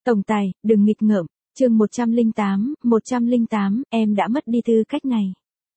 Tổng tài, đừng nghịch ngợm. Chương 108, em đã mất đi tư cách này.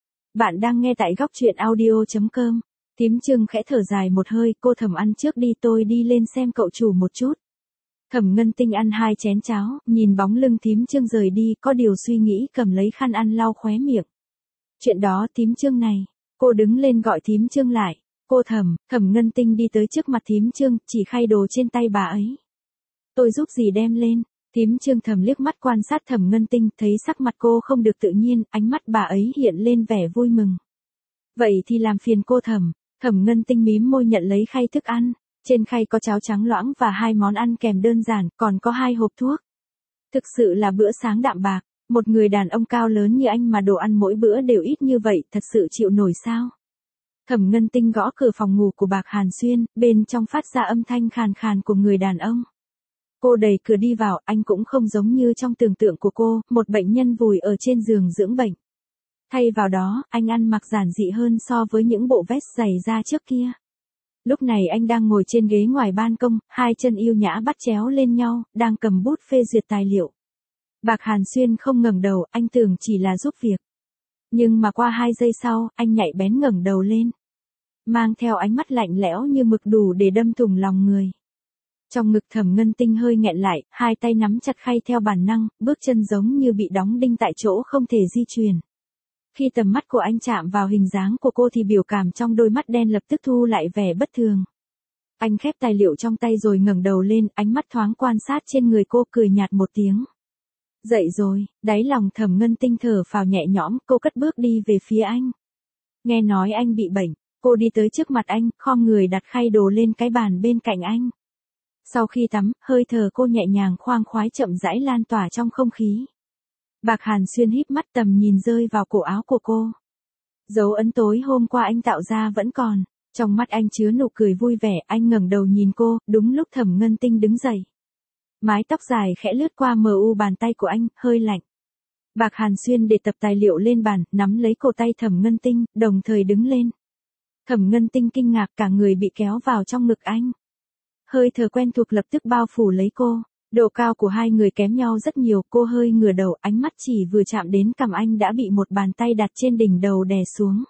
Bạn đang nghe tại góc truyện audio.com. Tím Trương khẽ thở dài một hơi, cô Thẩm ăn trước đi, tôi đi lên xem cậu chủ một chút. Thẩm Ngân Tinh ăn 2 chén cháo, nhìn bóng lưng Tím Trương rời đi, có điều suy nghĩ, cầm lấy khăn ăn lau khóe miệng. Chuyện đó Tím Trương này, cô đứng lên gọi Tím Trương lại. Cô Thẩm Ngân Tinh đi tới trước mặt Tím Trương, chỉ khay đồ trên tay bà ấy. Tôi giúp gì đem lên. Tím Trương thầm liếc mắt quan sát Thẩm Ngân Tinh, thấy sắc mặt cô không được tự nhiên, ánh mắt bà ấy hiện lên vẻ vui mừng. Vậy thì làm phiền cô Thẩm. Thẩm Ngân Tinh mím môi nhận lấy khay thức ăn. Trên khay có cháo trắng loãng và 2 món ăn kèm đơn giản, còn có 2 hộp thuốc. Thực sự là bữa sáng đạm bạc, một người đàn ông cao lớn như anh mà đồ ăn mỗi bữa đều ít như vậy, thật sự chịu nổi sao? Thẩm Ngân Tinh gõ cửa phòng ngủ của Bạc Hàn Xuyên, bên trong phát ra âm thanh khàn khàn của người đàn ông. Cô đẩy cửa đi vào, anh cũng không giống như trong tưởng tượng của cô, một bệnh nhân vùi ở trên giường dưỡng bệnh. Thay vào đó, anh ăn mặc giản dị hơn so với những bộ vest dày da trước kia. Lúc này anh đang ngồi trên ghế ngoài ban công, 2 chân yêu nhã bắt chéo lên nhau, đang cầm bút phê duyệt tài liệu. Bạc Hàn Xuyên không ngẩng đầu, anh tưởng chỉ là giúp việc. Nhưng mà qua 2 giây sau, anh nhạy bén ngẩng đầu lên. Mang theo ánh mắt lạnh lẽo như mực đủ để đâm thủng lòng người. Trong ngực Thẩm Ngân Tinh hơi nghẹn lại, 2 tay nắm chặt khay theo bản năng, bước chân giống như bị đóng đinh tại chỗ không thể di chuyển. Khi tầm mắt của anh chạm vào hình dáng của cô thì biểu cảm trong đôi mắt đen lập tức thu lại vẻ bất thường. Anh khép tài liệu trong tay rồi ngẩng đầu lên, ánh mắt thoáng quan sát trên người cô, cười nhạt một tiếng. Dậy rồi, đáy lòng Thẩm Ngân Tinh thở phào nhẹ nhõm, cô cất bước đi về phía anh. Nghe nói anh bị bệnh, cô đi tới trước mặt anh, khom người đặt khay đồ lên cái bàn bên cạnh anh. Sau khi tắm, hơi thở cô nhẹ nhàng khoang khoái chậm rãi lan tỏa trong không khí. Bạc Hàn Xuyên híp mắt, tầm nhìn rơi vào cổ áo của cô. Dấu ấn tối hôm qua anh tạo ra vẫn còn, trong mắt anh chứa nụ cười vui vẻ, anh ngẩng đầu nhìn cô, đúng lúc Thẩm Ngân Tinh đứng dậy. Mái tóc dài khẽ lướt qua mờ u bàn tay của anh, hơi lạnh. Bạc Hàn Xuyên để tập tài liệu lên bàn, nắm lấy cổ tay Thẩm Ngân Tinh, đồng thời đứng lên. Thẩm Ngân Tinh kinh ngạc, cả người bị kéo vào trong ngực anh. Hơi thở quen thuộc lập tức bao phủ lấy cô. Độ cao của hai người kém nhau rất nhiều, cô hơi ngửa đầu, ánh mắt chỉ vừa chạm đến cằm anh đã bị một bàn tay đặt trên đỉnh đầu đè xuống.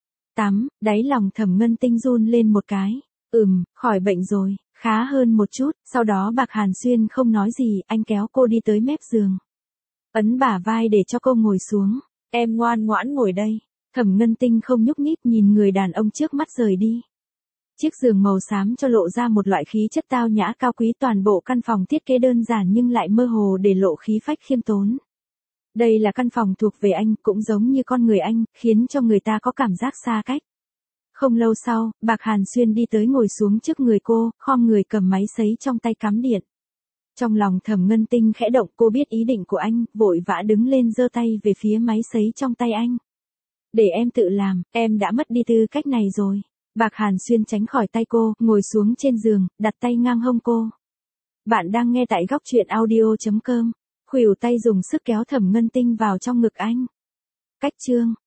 Đáy lòng Thẩm Ngân Tinh run lên một cái. Khỏi bệnh rồi, khá hơn một chút, sau đó Bạc Hàn Xuyên không nói gì, anh kéo cô đi tới mép giường. Ấn bả vai để cho cô ngồi xuống. Em ngoan ngoãn ngồi đây. Thẩm Ngân Tinh không nhúc nhích, nhìn người đàn ông trước mắt rời đi. Chiếc giường màu xám cho lộ ra một loại khí chất tao nhã cao quý, toàn bộ căn phòng thiết kế đơn giản nhưng lại mơ hồ để lộ khí phách khiêm tốn. Đây là căn phòng thuộc về anh, cũng giống như con người anh, khiến cho người ta có cảm giác xa cách. Không lâu sau, Bạc Hàn Xuyên đi tới ngồi xuống trước người cô, khom người cầm máy sấy trong tay cắm điện. Trong lòng Thẩm Ngân Tinh khẽ động, cô biết ý định của anh, vội vã đứng lên giơ tay về phía máy sấy trong tay anh. Để em tự làm, em đã mất đi tư cách này rồi. Bạc Hàn Xuyên tránh khỏi tay cô, ngồi xuống trên giường, đặt tay ngang hông cô. Bạn đang nghe tại góc truyện audio.com. Khuỷu tay dùng sức kéo Thẩm Ngân Tinh vào trong ngực anh. Cách chương